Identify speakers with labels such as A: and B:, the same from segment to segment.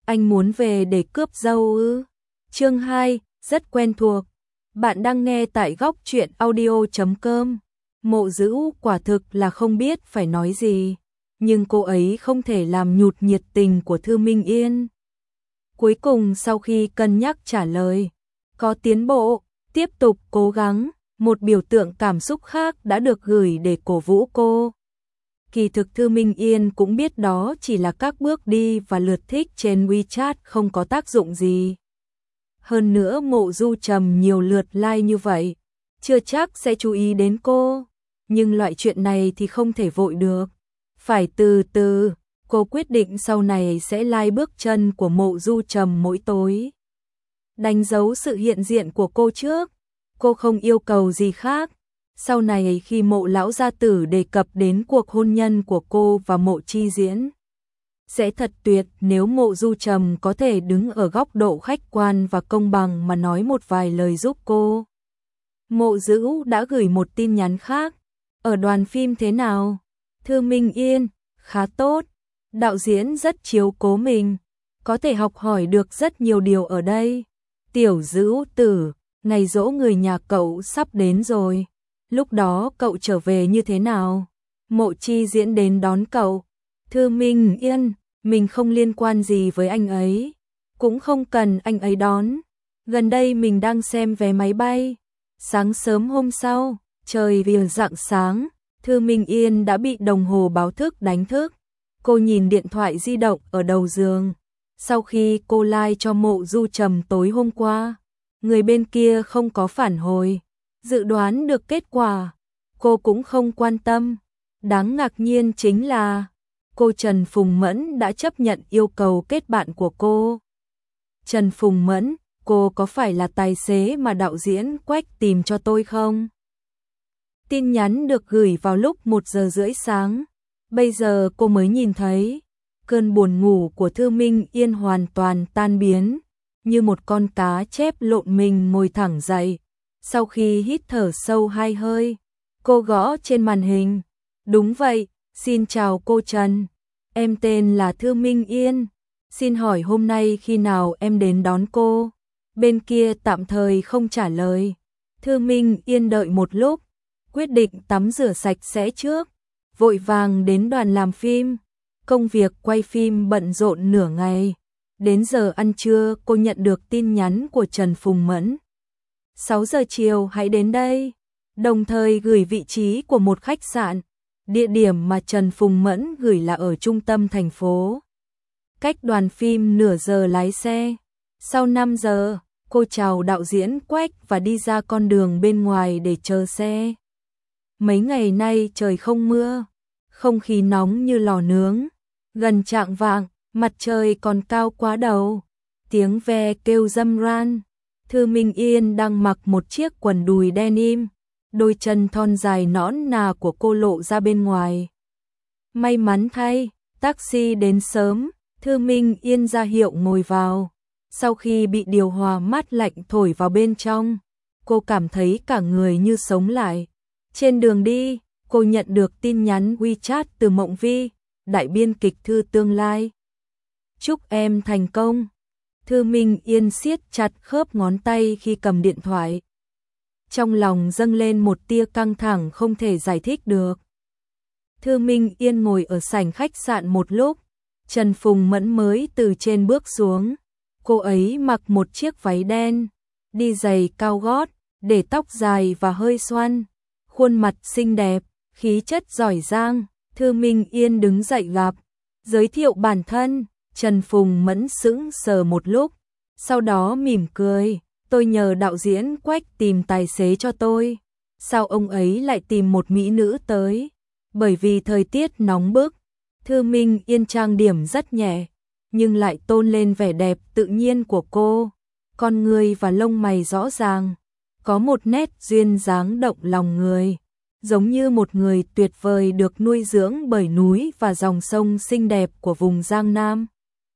A: Anh muốn về để cướp dâu ư? Chương 2, rất quen thuộc. Bạn đang nghe tại góc truyện audio.com. Mộ Dữ quả thực là không biết phải nói gì, nhưng cô ấy không thể làm nhụt nhiệt tình của Thư Minh Yên. Cuối cùng sau khi cân nhắc trả lời, có tiến bộ, tiếp tục cố gắng, một biểu tượng cảm xúc khác đã được gửi để cổ vũ cô. Kỳ thực Thư Minh Yên cũng biết đó chỉ là các bước đi và lượt thích trên WeChat không có tác dụng gì. Hơn nữa Mộ Du Trầm nhiều lượt like như vậy, chưa chắc sẽ chú ý đến cô. Nhưng loại chuyện này thì không thể vội được. Phải từ từ, cô quyết định sau này sẽ like bước chân của Mộ Du Trầm mỗi tối. Đánh dấu sự hiện diện của cô trước, cô không yêu cầu gì khác. Sau này khi Mộ lão gia tử đề cập đến cuộc hôn nhân của cô và Mộ Chi Diễn, sẽ thật tuyệt nếu Mộ Du Trầm có thể đứng ở góc độ khách quan và công bằng mà nói một vài lời giúp cô. Mộ Dữ đã gửi một tin nhắn khác. Ở đoàn phim thế nào? Thư Minh Yên, khá tốt. Đạo diễn rất chiếu cố mình, có thể học hỏi được rất nhiều điều ở đây. Tiểu Dữ tử, ngày giỗ người nhà cậu sắp đến rồi. Lúc đó cậu trở về như thế nào? Mộ Chi Diễn đến đón cậu. Thư Minh Yên, mình không liên quan gì với anh ấy, cũng không cần anh ấy đón. Gần đây mình đang xem vé máy bay. Sáng sớm hôm sau, trời vừa rạng sáng, Thư Minh Yên đã bị đồng hồ báo thức đánh thức. Cô nhìn điện thoại di động ở đầu giường. Sau khi cô like cho Mộ Du Trầm tối hôm qua, người bên kia không có phản hồi. Dự đoán được kết quả, cô cũng không quan tâm. Đáng ngạc nhiên chính là cô Trần Phùng Mẫn đã chấp nhận yêu cầu kết bạn của cô. Trần Phùng Mẫn, cô có phải là tài xế mà đạo diễn Quách tìm cho tôi không? Tin nhắn được gửi vào lúc 1:30 sáng. Bây giờ cô mới nhìn thấy. Cơn buồn ngủ của Thư Minh Yên hoàn toàn tan biến, như một con cá chép lộn mình ngồi thẳng dậy. Sau khi hít thở sâu 2 hơi, cô gõ trên màn hình. Đúng vậy, xin chào cô Trần. Em tên là Thư Minh Yên. Xin hỏi hôm nay khi nào em đến đón cô? Bên kia tạm thời không trả lời. Thư Minh Yên đợi một lúc, quyết định tắm rửa sạch sẽ trước, vội vàng đến đoàn làm phim. Công việc quay phim bận rộn nửa ngày. Đến giờ ăn trưa cô nhận được tin nhắn của Trần Phùng Mẫn. 6 giờ chiều hãy đến đây. Đồng thời gửi vị trí của một khách sạn. Địa điểm mà Trần Phùng Mẫn gửi là ở trung tâm thành phố. Cách đoàn phim nửa giờ lái xe. Sau 5 giờ, cô chào đạo diễn Quách và đi ra con đường bên ngoài để chờ xe. Mấy ngày nay trời không mưa, không khí nóng như lò nướng. Gần chạng vạng, mặt trời còn cao quá đầu. Tiếng ve kêu râm ran. Thư Minh Yên đang mặc một chiếc quần đùi denim. Đôi chân thon dài nõn nà của cô lộ ra bên ngoài. May mắn thay, taxi đến sớm. Thư Minh Yên ra hiệu ngồi vào. Sau khi bị điều hòa mát lạnh thổi vào bên trong, cô cảm thấy cả người như sống lại. Trên đường đi, cô nhận được tin nhắn WeChat từ Mộng Vi, đại biên kịch Thư tương lai. Chúc em thành công. Thư Minh Yên siết chặt khớp ngón tay khi cầm điện thoại. Trong lòng dâng lên một tia căng thẳng không thể giải thích được. Thư Minh Yên ngồi ở sảnh khách sạn một lúc. Trần Phùng Mẫn mới từ trên bước xuống. Cô ấy mặc một chiếc váy đen, đi giày cao gót, để tóc dài và hơi xoăn. Khuôn mặt xinh đẹp, khí chất giỏi giang. Thư Minh Yên đứng dậy gặp, giới thiệu bản thân. Trần Phùng Mẫn sững sờ một lúc, sau đó mỉm cười. Tôi nhờ đạo diễn Quách tìm tài xế cho tôi. Sao ông ấy lại tìm một mỹ nữ tới? Bởi vì thời tiết nóng bức. Thư Minh Yên trang điểm rất nhẹ, nhưng lại tôn lên vẻ đẹp tự nhiên của cô. Con người và lông mày rõ ràng, có một nét duyên dáng động lòng người, giống như một người tuyệt vời được nuôi dưỡng bởi núi và dòng sông xinh đẹp của vùng Giang Nam.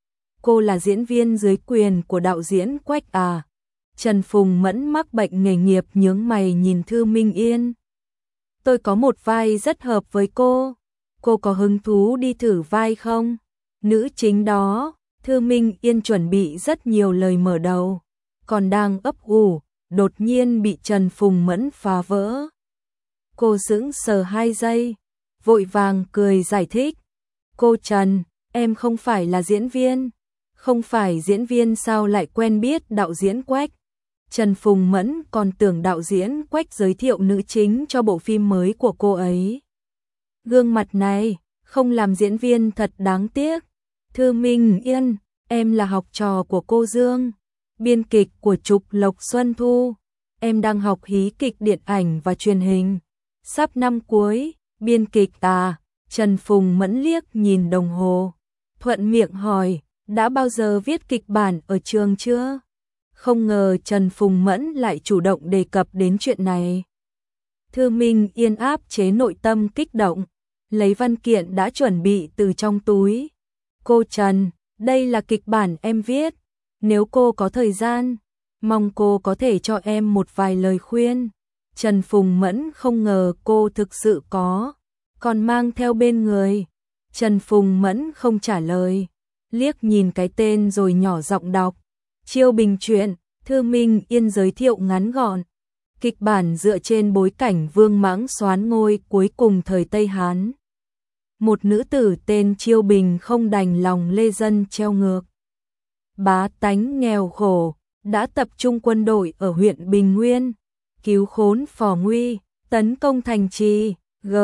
A: Cô là diễn viên dưới quyền của đạo diễn Quách à? Trần Phùng Mẫn mắc bệnh nghề nghiệp nhướng mày nhìn Thư Minh Yên. Tôi có một vai rất hợp với cô có hứng thú đi thử vai không? Nữ chính đó, Thư Minh Yên chuẩn bị rất nhiều lời mở đầu, còn đang ấp ủ, đột nhiên bị Trần Phùng Mẫn phá vỡ. Cô sững sờ 2 giây, vội vàng cười giải thích. Cô Trần, em không phải là diễn viên. Không phải diễn viên sao lại quen biết đạo diễn Quách. Trần Phùng Mẫn còn tưởng đạo diễn Quách giới thiệu nữ chính cho bộ phim mới của cô ấy. Gương mặt này, không làm diễn viên thật đáng tiếc. Thư Minh Yên, em là học trò của cô Dương, biên kịch của Trục Lộc Xuân Thu. Em đang học hí kịch điện ảnh và truyền hình. Sắp năm cuối, biên kịch à? Trần Phùng Mẫn liếc nhìn đồng hồ, thuận miệng hỏi, đã bao giờ viết kịch bản ở trường chưa? Không ngờ Trần Phùng Mẫn lại chủ động đề cập đến chuyện này. Thư Minh Yên áp chế nội tâm kích động, lấy văn kiện đã chuẩn bị từ trong túi. Cô Trần, đây là kịch bản em viết. Nếu cô có thời gian, mong cô có thể cho em một vài lời khuyên. Trần Phùng Mẫn không ngờ cô thực sự có, còn mang theo bên người. Trần Phùng Mẫn không trả lời, liếc nhìn cái tên rồi nhỏ giọng đọc. Chiêu Bình truyện, Thư Minh Yên giới thiệu ngắn gọn. Kịch bản dựa trên bối cảnh Vương Mãng soán ngôi cuối cùng thời Tây Hán. Một nữ tử tên Chiêu Bình không đành lòng lê dân treo ngược. Bá tánh nghèo khổ, đã tập trung quân đội ở huyện Bình Nguyên, cứu khốn phò nguy, tấn công thành trì,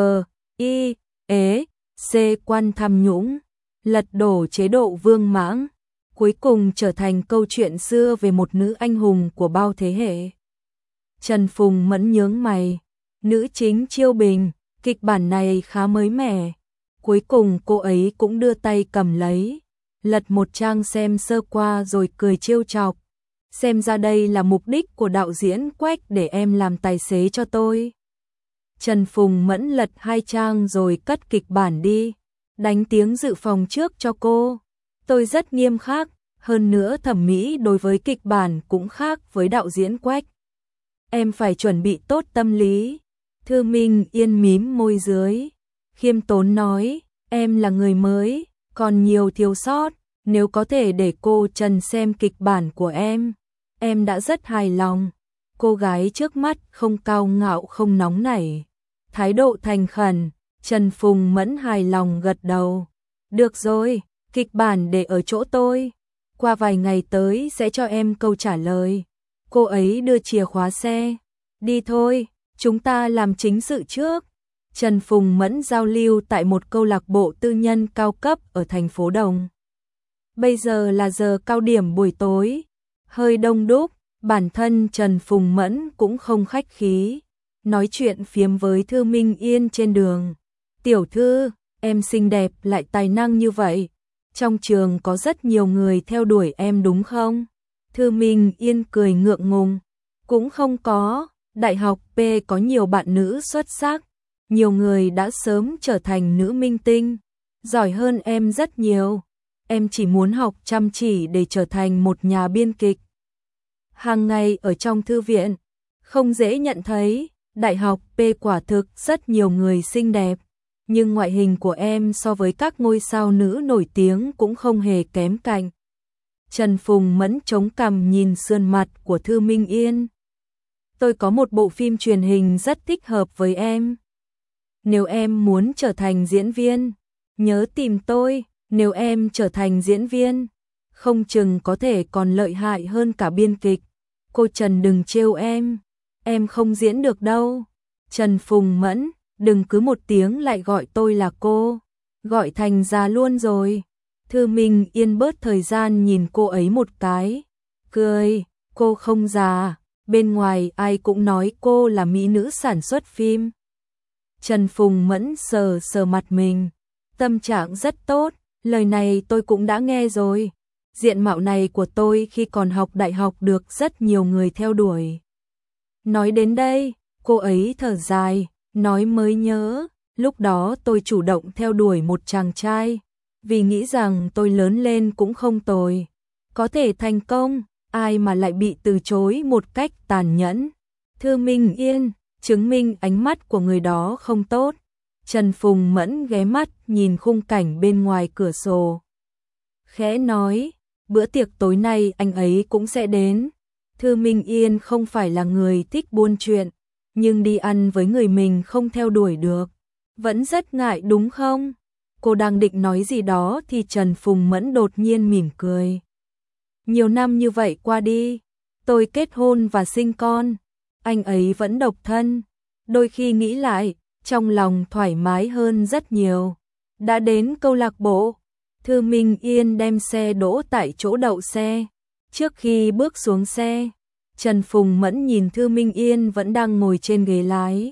A: C quan tham nhũng, lật đổ chế độ Vương Mãng, cuối cùng trở thành câu chuyện xưa về một nữ anh hùng của bao thế hệ. Trần Phùng Mẫn nhướng mày, nữ chính Chiêu Bình, kịch bản này khá mới mẻ. Cuối cùng cô ấy cũng đưa tay cầm lấy, lật một trang xem sơ qua rồi cười trêu chọc. Xem ra đây là mục đích của đạo diễn Quách để em làm tài xế cho tôi. Trần Phùng Mẫn lật 2 trang rồi cất kịch bản đi, đánh tiếng dự phòng trước cho cô. Tôi rất nghiêm khắc, hơn nữa thẩm mỹ đối với kịch bản cũng khác với đạo diễn Quách. Em phải chuẩn bị tốt tâm lý. Thư Minh Yên mím môi dưới, khiêm tốn nói, em là người mới, còn nhiều thiếu sót, nếu có thể để cô Trần xem kịch bản của em đã rất hài lòng. Cô gái trước mắt không cao ngạo không nóng nảy, thái độ thành khẩn. Trần Phùng Mẫn hài lòng gật đầu. Được rồi, kịch bản để ở chỗ tôi, qua vài ngày tới sẽ cho em câu trả lời. Cô ấy đưa chìa khóa xe. Đi thôi, chúng ta làm chính sự trước. Trần Phùng Mẫn giao lưu tại một câu lạc bộ tư nhân cao cấp ở thành phố Đồng. Bây giờ là giờ cao điểm buổi tối, hơi đông đúc, bản thân Trần Phùng Mẫn cũng không khách khí, nói chuyện phiếm với Thư Minh Yên trên đường. Tiểu thư, em xinh đẹp lại tài năng như vậy, trong trường có rất nhiều người theo đuổi em đúng không? Thư Minh Yên cười ngượng ngùng, cũng không có, đại học P có nhiều bạn nữ xuất sắc, nhiều người đã sớm trở thành nữ minh tinh, giỏi hơn em rất nhiều. Em chỉ muốn học chăm chỉ để trở thành một nhà biên kịch. Hàng ngày ở trong thư viện, không dễ nhận thấy, đại học P quả thực rất nhiều người xinh đẹp, nhưng ngoại hình của em so với các ngôi sao nữ nổi tiếng cũng không hề kém cạnh. Trần Phùng Mẫn chống cằm nhìn sườn mặt của Thư Minh Yên. Tôi có một bộ phim truyền hình rất thích hợp với em. Nếu em muốn trở thành diễn viên, nhớ tìm tôi. Nếu em trở thành diễn viên, không chừng có thể còn lợi hại hơn cả biên kịch. Cô Trần đừng trêu em không diễn được đâu. Trần Phùng Mẫn, đừng cứ một tiếng lại gọi tôi là cô, gọi thành già luôn rồi. Thư Minh Yên bớt thời gian nhìn cô ấy một cái, cười, cô không già, bên ngoài ai cũng nói cô là mỹ nữ sản xuất phim. Trần Phùng Mẫn sờ sờ mặt mình, tâm trạng rất tốt. Lời này tôi cũng đã nghe rồi. Diện mạo này của tôi khi còn học đại học được rất nhiều người theo đuổi. Nói đến đây, cô ấy thở dài, nói mới nhớ, lúc đó tôi chủ động theo đuổi một chàng trai, vì nghĩ rằng tôi lớn lên cũng không tồi, có thể thành công, ai mà lại bị từ chối một cách tàn nhẫn. Thư Minh Yên, chứng minh ánh mắt của người đó không tốt. Trần Phùng Mẫn ghé mắt nhìn khung cảnh bên ngoài cửa sổ. khẽ nói, bữa tiệc tối nay anh ấy cũng sẽ đến. Thư Minh Yên không phải là người thích buôn chuyện, nhưng đi ăn với người mình không theo đuổi được, vẫn rất ngại đúng không? Cô đang định nói gì đó thì Trần Phùng Mẫn đột nhiên mỉm cười. Nhiều năm như vậy qua đi, tôi kết hôn và sinh con, anh ấy vẫn độc thân. Đôi khi nghĩ lại, trong lòng thoải mái hơn rất nhiều. Đã đến câu lạc bộ, Thư Minh Yên đem xe đỗ tại chỗ đậu xe. Trước khi bước xuống xe, Trần Phùng Mẫn nhìn Thư Minh Yên vẫn đang ngồi trên ghế lái.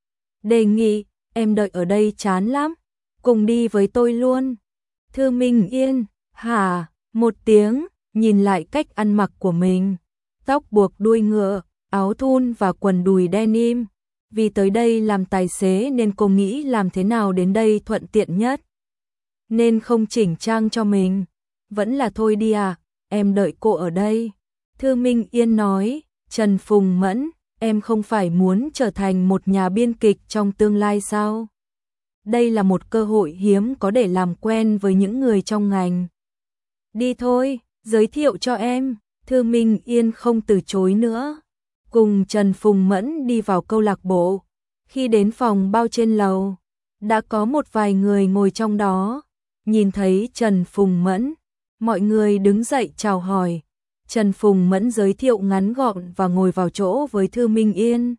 A: Đề nghị, em đợi ở đây chán lắm, cùng đi với tôi luôn. Thư Minh Yên, hả, một tiếng, nhìn lại cách ăn mặc của mình. Tóc buộc đuôi ngựa, áo thun và quần đùi denim. Vì tới đây làm tài xế nên cô nghĩ làm thế nào đến đây thuận tiện nhất. Nên không chỉnh trang cho mình. Vẫn là thôi đi à, em đợi cô ở đây. Thư Minh Yên nói, Trần Phùng Mẫn, em không phải muốn trở thành một nhà biên kịch trong tương lai sao? Đây là một cơ hội hiếm có để làm quen với những người trong ngành. Đi thôi, giới thiệu cho em. Thư Minh Yên không từ chối nữa. Cùng Trần Phùng Mẫn đi vào câu lạc bộ. Khi đến phòng bao trên lầu, đã có một vài người ngồi trong đó. Nhìn thấy Trần Phùng Mẫn, mọi người đứng dậy chào hỏi. Trần Phùng Mẫn giới thiệu ngắn gọn và ngồi vào chỗ với Thư Minh Yên.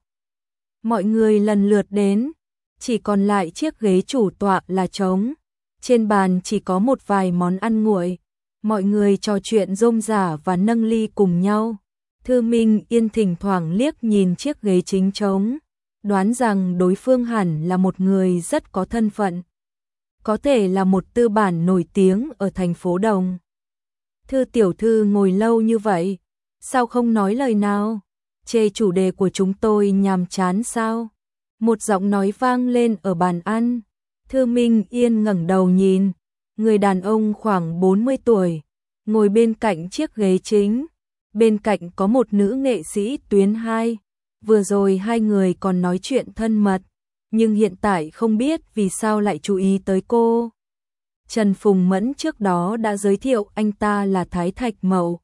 A: Mọi người lần lượt đến, chỉ còn lại chiếc ghế chủ tọa là trống. Trên bàn chỉ có một vài món ăn nguội. Mọi người trò chuyện rôm rả và nâng ly cùng nhau. Thư Minh Yên thỉnh thoảng liếc nhìn chiếc ghế chính trống, đoán rằng đối phương hẳn là một người rất có thân phận. Có thể là một tư bản nổi tiếng ở thành phố Đồng. Thư tiểu thư ngồi lâu như vậy, sao không nói lời nào? Chê chủ đề của chúng tôi nhàm chán sao? Một giọng nói vang lên ở bàn ăn. Thư Minh Yên ngẩng đầu nhìn, người đàn ông khoảng 40 tuổi, ngồi bên cạnh chiếc ghế chính. Bên cạnh có một nữ nghệ sĩ tuyến 2. Vừa rồi hai người còn nói chuyện thân mật, nhưng hiện tại không biết vì sao lại chú ý tới cô. Trần Phùng Mẫn trước đó đã giới thiệu anh ta là Thái Thạch Mậu,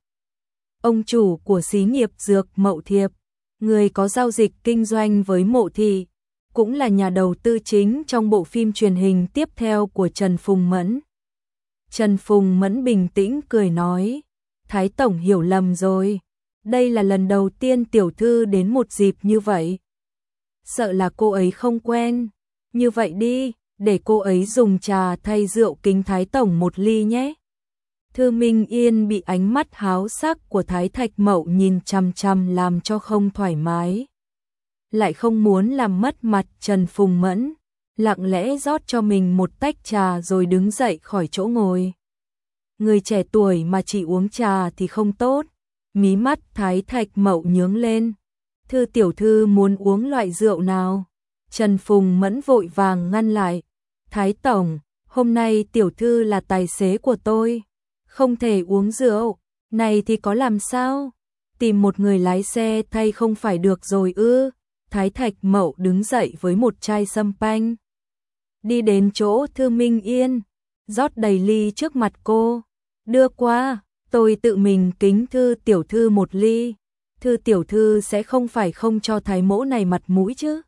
A: ông chủ của xí nghiệp dược Mậu Thiệp, người có giao dịch kinh doanh với Mộ Thị, cũng là nhà đầu tư chính trong bộ phim truyền hình tiếp theo của Trần Phùng Mẫn. Trần Phùng Mẫn bình tĩnh cười nói, Thái Tổng hiểu lầm rồi, đây là lần đầu tiên tiểu thư đến một dịp như vậy. Sợ là cô ấy không quen, như vậy đi, để cô ấy dùng trà thay rượu kính Thái Tổng một ly nhé. Thư Minh Yên bị ánh mắt háo sắc của Thái Thạch Mậu nhìn chằm chằm làm cho không thoải mái. Lại không muốn làm mất mặt Trần Phùng Mẫn, lặng lẽ rót cho mình một tách trà rồi đứng dậy khỏi chỗ ngồi. Người trẻ tuổi mà chỉ uống trà thì không tốt. Mí mắt Thái Thạch Mậu nhướng lên. Thư tiểu thư muốn uống loại rượu nào? Trần Phùng Mẫn vội vàng ngăn lại. Thái Tổng, hôm nay tiểu thư là tài xế của tôi, không thể uống rượu. Này thì có làm sao? Tìm một người lái xe thay không phải được rồi ư? Thái Thạch Mậu đứng dậy với một chai sâm panh. Đi đến chỗ Thư Minh Yên, rót đầy ly trước mặt cô. Đưa qua, tôi tự mình kính Thư tiểu thư một ly. Thư tiểu thư sẽ không phải không cho thái mỗ này mặt mũi chứ?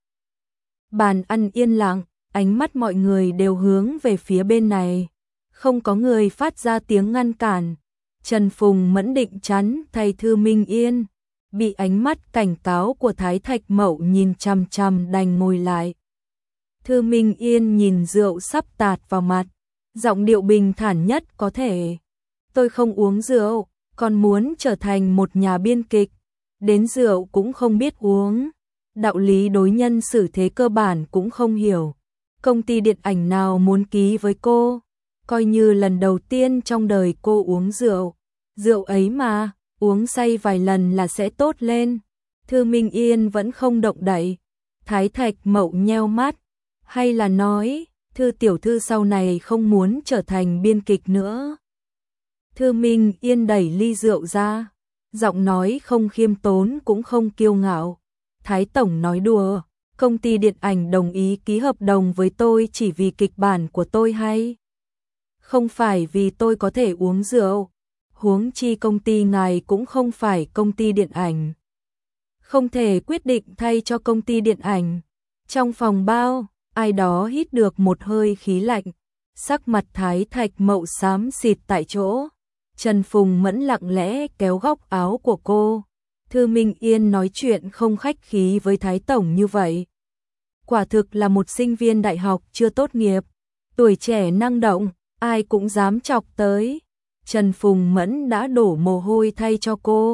A: Bàn ăn yên lặng, ánh mắt mọi người đều hướng về phía bên này. Không có người phát ra tiếng ngăn cản. Trần Phùng Mẫn định chắn thay Thư Minh Yên, bị ánh mắt cảnh cáo của Thái Thạch Mậu nhìn chằm chằm đành ngồi lại. Thư Minh Yên nhìn rượu sắp tạt vào mặt, giọng điệu bình thản nhất có thể. Tôi không uống rượu, còn muốn trở thành một nhà biên kịch, đến rượu cũng không biết uống. Đạo lý đối nhân xử thế cơ bản cũng không hiểu. Công ty điện ảnh nào muốn ký với cô? Coi như lần đầu tiên trong đời cô uống rượu. Rượu ấy mà, uống say vài lần là sẽ tốt lên. Thư Minh Yên vẫn không động đậy. Thái Thạch Mậu nheo mắt. Hay là nói, Thư tiểu thư sau này không muốn trở thành biên kịch nữa? Thư Minh Yên đẩy ly rượu ra. Giọng nói không khiêm tốn cũng không kiêu ngạo. Thái Tổng nói đùa, công ty điện ảnh đồng ý ký hợp đồng với tôi chỉ vì kịch bản của tôi hay? Không phải vì tôi có thể uống rượu, huống chi công ty ngài cũng không phải công ty điện ảnh. Không thể quyết định thay cho công ty điện ảnh. Trong phòng bao, ai đó hít được một hơi khí lạnh, sắc mặt Thái Thạch Mậu xám xịt tại chỗ. Trần Phùng Mẫn lặng lẽ kéo góc áo của cô. Thư Minh Yên nói chuyện không khách khí với Thái Tổng như vậy. Quả thực là một sinh viên đại học chưa tốt nghiệp, tuổi trẻ năng động, ai cũng dám chọc tới. Trần Phùng Mẫn đã đổ mồ hôi thay cho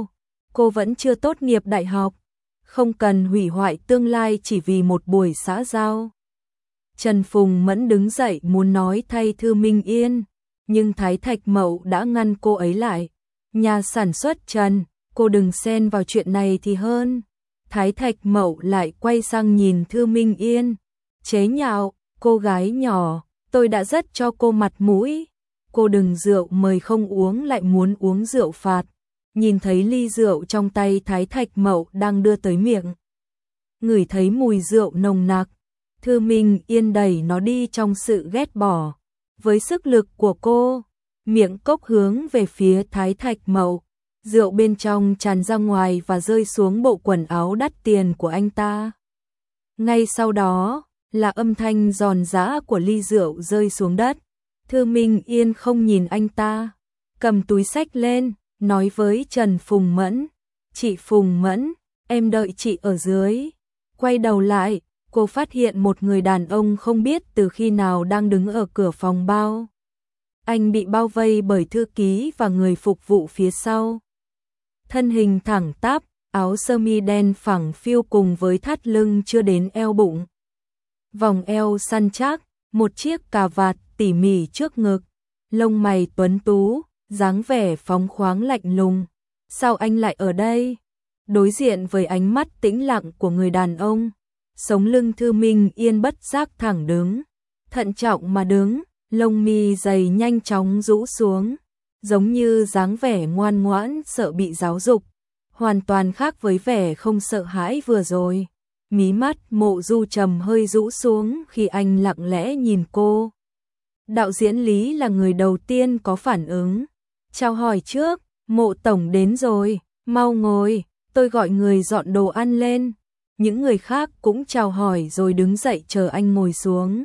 A: cô vẫn chưa tốt nghiệp đại học, không cần hủy hoại tương lai chỉ vì một buổi xã giao. Trần Phùng Mẫn đứng dậy muốn nói thay Thư Minh Yên, nhưng Thái Thạch Mậu đã ngăn cô ấy lại. Nhà sản xuất Trần, cô đừng xen vào chuyện này thì hơn. Thái Thạch Mậu lại quay sang nhìn Thư Minh Yên, chế nhạo, cô gái nhỏ, tôi đã rất cho cô mặt mũi. Cô đừng rượu mời không uống lại muốn uống rượu phạt. Nhìn thấy ly rượu trong tay Thái Thạch Mậu đang đưa tới miệng, ngửi thấy mùi rượu nồng nặc, Thư Minh Yên đẩy nó đi trong sự ghét bỏ. Với sức lực của cô, miệng cốc hướng về phía Thái Thạch Mậu, rượu bên trong tràn ra ngoài và rơi xuống bộ quần áo đắt tiền của anh ta. Ngay sau đó là âm thanh giòn giã của ly rượu rơi xuống đất. Thư Minh Yên không nhìn anh ta, cầm túi xách lên, nói với Trần Phùng Mẫn, chị Phùng Mẫn, em đợi chị ở dưới. Quay đầu lại, cô phát hiện một người đàn ông không biết từ khi nào đang đứng ở cửa phòng bao. Anh bị bao vây bởi thư ký và người phục vụ phía sau. Thân hình thẳng tắp, áo sơ mi đen phẳng phiu cùng với thắt lưng chưa đến eo bụng. Vòng eo săn chắc, một chiếc cà vạt tỉ mỉ trước ngực, lông mày tuấn tú, dáng vẻ phóng khoáng lạnh lùng. Sao anh lại ở đây? Đối diện với ánh mắt tĩnh lặng của người đàn ông, sống lưng Thư Minh Yên bất giác thẳng đứng, thận trọng mà đứng, lông mi dày nhanh chóng rũ xuống, giống như dáng vẻ ngoan ngoãn sợ bị giáo dục, hoàn toàn khác với vẻ không sợ hãi vừa rồi. Mí mắt Mộ Du Trầm hơi rũ xuống khi anh lặng lẽ nhìn cô. Đạo diễn Lý là người đầu tiên có phản ứng, chào hỏi trước, Mộ tổng đến rồi, mau ngồi, tôi gọi người dọn đồ ăn lên. Những người khác cũng chào hỏi rồi đứng dậy chờ anh ngồi xuống.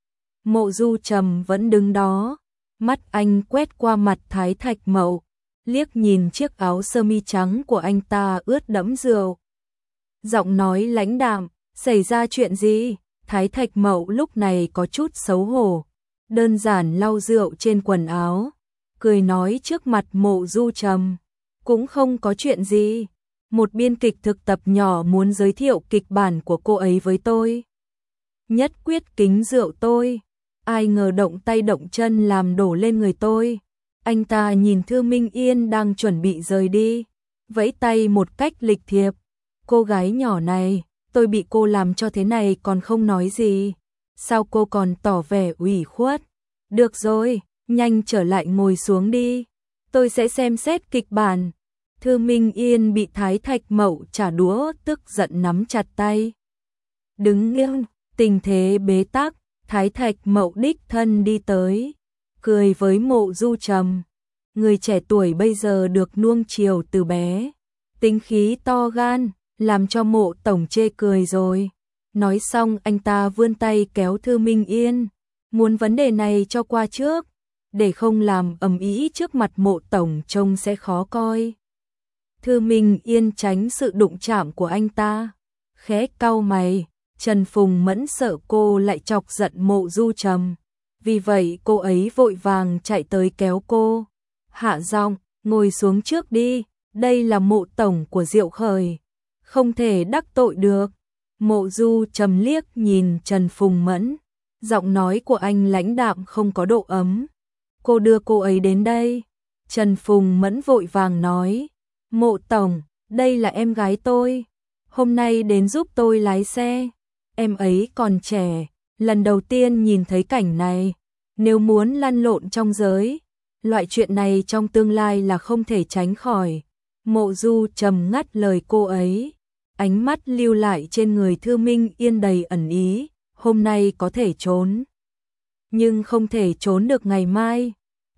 A: Mộ Du Trầm vẫn đứng đó, mắt anh quét qua mặt Thái Thạch Mậu, liếc nhìn chiếc áo sơ mi trắng của anh ta ướt đẫm rượu. Giọng nói lãnh đạm, xảy ra chuyện gì? Thái Thạch Mậu lúc này có chút xấu hổ, đơn giản lau rượu trên quần áo, cười nói trước mặt Mộ Du Trầm, cũng không có chuyện gì. Một biên kịch thực tập nhỏ muốn giới thiệu kịch bản của cô ấy với tôi. Nhất quyết kính rượu tôi, ai ngờ động tay động chân làm đổ lên người tôi. Anh ta nhìn Thư Minh Yên đang chuẩn bị rời đi, vẫy tay một cách lịch thiệp. Cô gái nhỏ này, tôi bị cô làm cho thế này còn không nói gì. Sao cô còn tỏ vẻ ủy khuất? Được rồi, nhanh trở lại ngồi xuống đi. Tôi sẽ xem xét kịch bản. Thư Minh Yên bị Thái Thạch Mậu trả đũa tức giận nắm chặt tay. Đứng nghiêng, tình thế bế tắc, Thái Thạch Mậu đích thân đi tới, cười với Mộ Du Trầm. Người trẻ tuổi bây giờ được nuông chiều từ bé, tính khí to gan, làm cho Mộ tổng chê cười rồi. Nói xong anh ta vươn tay kéo Thư Minh Yên, muốn vấn đề này cho qua trước, để không làm ầm ĩ trước mặt Mộ tổng trông sẽ khó coi. Thư Minh Yên tránh sự đụng chạm của anh ta, khẽ cau mày. Trần Phùng Mẫn sợ cô lại chọc giận Mộ Du Trầm, vì vậy cô ấy vội vàng chạy tới kéo cô. Hạ giọng, ngồi xuống trước đi, đây là Mộ tổng của Diệu Khởi, không thể đắc tội được. Mộ Du Trầm liếc nhìn Trần Phùng Mẫn, giọng nói của anh lãnh đạm không có độ ấm. Cô đưa cô ấy đến đây. Trần Phùng Mẫn vội vàng nói, Mộ tổng, đây là em gái tôi, hôm nay đến giúp tôi lái xe. Em ấy còn trẻ, lần đầu tiên nhìn thấy cảnh này, nếu muốn lăn lộn trong giới, loại chuyện này trong tương lai là không thể tránh khỏi. Mộ Du Trầm ngắt lời cô ấy, ánh mắt lưu lại trên người Thư Minh Yên đầy ẩn ý, hôm nay có thể trốn, nhưng không thể trốn được ngày mai,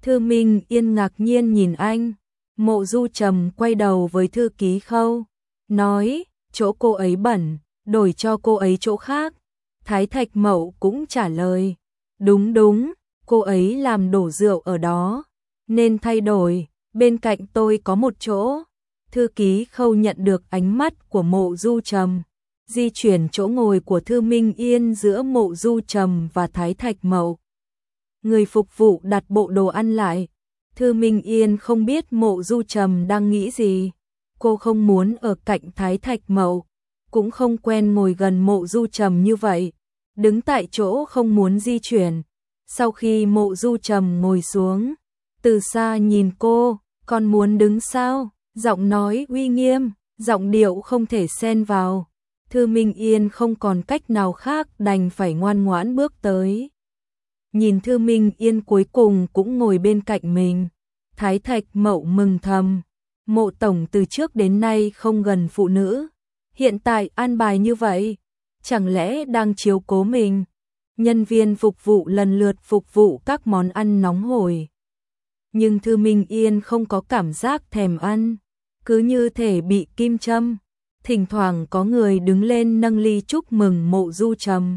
A: Thư Minh Yên ngạc nhiên nhìn anh. Mộ Du Trầm quay đầu với thư ký Khâu, nói, chỗ cô ấy bẩn, đổi cho cô ấy chỗ khác. Thái Thạch Mậu cũng trả lời, đúng đúng, cô ấy làm đổ rượu ở đó, nên thay đổi, bên cạnh tôi có một chỗ. Thư ký Khâu nhận được ánh mắt của Mộ Du Trầm, di chuyển chỗ ngồi của Thư Minh Yên giữa Mộ Du Trầm và Thái Thạch Mậu. Người phục vụ đặt bộ đồ ăn lại. Thư Minh Yên không biết Mộ Du Trầm đang nghĩ gì. Cô không muốn ở cạnh Thái Thạch Mậu, cũng không quen ngồi gần Mộ Du Trầm như vậy. Đứng tại chỗ không muốn di chuyển. Sau khi Mộ Du Trầm ngồi xuống, từ xa nhìn cô, còn muốn đứng sao? Giọng nói uy nghiêm, giọng điệu không thể xen vào. Thư Minh Yên không còn cách nào khác đành phải ngoan ngoãn bước tới. Nhìn Thư Minh Yên cuối cùng cũng ngồi bên cạnh mình. Thái Thạch Mậu mừng thầm. Mộ tổng từ trước đến nay không gần phụ nữ. Hiện tại an bài như vậy, chẳng lẽ đang chiếu cố mình? Nhân viên phục vụ lần lượt phục vụ các món ăn nóng hổi. Nhưng Thư Minh Yên không có cảm giác thèm ăn. Cứ như thể bị kim châm. Thỉnh thoảng có người đứng lên nâng ly chúc mừng Mộ Du Trầm.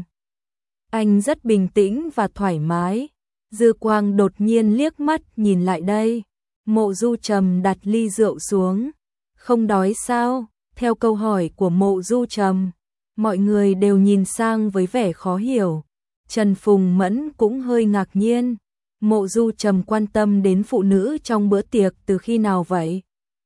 A: Anh rất bình tĩnh và thoải mái. Dư Quang đột nhiên liếc mắt nhìn lại đây. Mộ Du Trầm đặt ly rượu xuống. Không đói sao? Theo câu hỏi của Mộ Du Trầm, mọi người đều nhìn sang với vẻ khó hiểu. Trần Phùng Mẫn cũng hơi ngạc nhiên. Mộ Du Trầm quan tâm đến phụ nữ trong bữa tiệc từ khi nào vậy?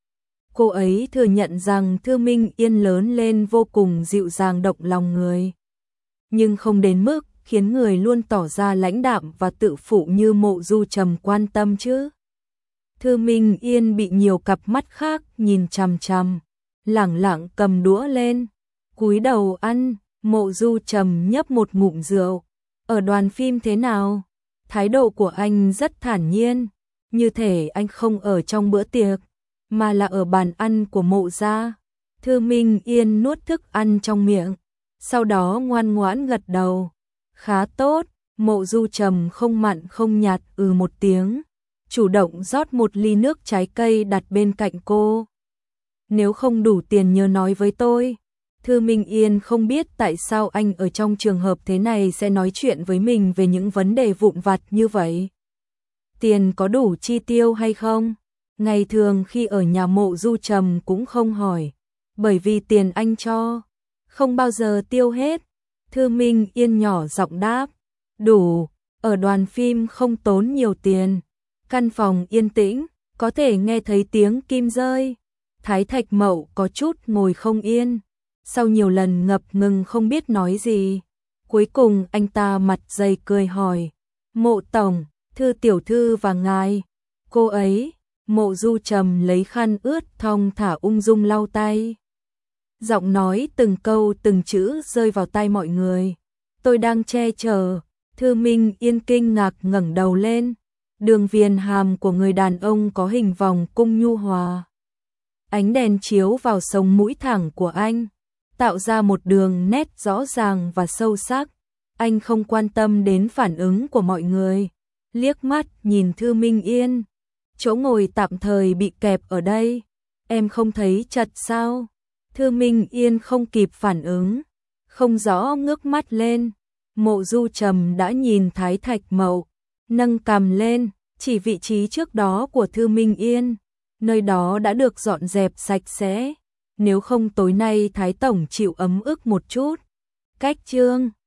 A: Cô ấy thừa nhận rằng Thư Minh Yên lớn lên vô cùng dịu dàng động lòng người. Nhưng không đến mức khiến người luôn tỏ ra lãnh đạm và tự phụ như Mộ Du Trầm quan tâm chứ. Thư Minh Yên bị nhiều cặp mắt khác nhìn chằm chằm, lẳng lặng cầm đũa lên, cúi đầu ăn. Mộ Du Trầm nhấp một ngụm rượu. Ở đoàn phim thế nào? Thái độ của anh rất thản nhiên, như thể anh không ở trong bữa tiệc, mà là ở bàn ăn của Mộ gia. Thư Minh Yên nuốt thức ăn trong miệng, sau đó ngoan ngoãn gật đầu. Khá tốt. Mộ Du Trầm không mặn không nhạt một tiếng, chủ động rót một ly nước trái cây đặt bên cạnh cô. Nếu không đủ tiền nhớ nói với tôi. Thư Minh Yên không biết tại sao anh ở trong trường hợp thế này sẽ nói chuyện với mình về những vấn đề vụn vặt như vậy. Tiền có đủ chi tiêu hay không? Ngày thường khi ở nhà Mộ Du Trầm cũng không hỏi, bởi vì tiền anh cho không bao giờ tiêu hết. Thư Minh Yên nhỏ giọng đáp, đủ, ở đoàn phim không tốn nhiều tiền. Căn phòng yên tĩnh, có thể nghe thấy tiếng kim rơi. Thái Thạch Mậu có chút ngồi không yên, sau nhiều lần ngập ngừng không biết nói gì. Cuối cùng anh ta mặt dày cười hỏi, Mộ tổng, Thư tiểu thư và ngài. Cô ấy. Mộ Du Trầm lấy khăn ướt thong thả ung dung lau tay. Giọng nói từng câu từng chữ rơi vào tai mọi người. Tôi đang che chở. Thư Minh Yên kinh ngạc ngẩng đầu lên. Đường viền hàm của người đàn ông có hình vòng cung nhu hòa. Ánh đèn chiếu vào sống mũi thẳng của anh, tạo ra một đường nét rõ ràng và sâu sắc. Anh không quan tâm đến phản ứng của mọi người, liếc mắt nhìn Thư Minh Yên. Chỗ ngồi tạm thời bị kẹp ở đây, em không thấy chật sao? Thư Minh Yên không kịp phản ứng, không rõ ngước mắt lên. Mộ Du Trầm đã nhìn Thái Thạch Mậu, nâng cằm lên, chỉ vị trí trước đó của Thư Minh Yên. Nơi đó đã được dọn dẹp sạch sẽ, nếu không tối nay Thái Tổng chịu ấm ức một chút. Cách chương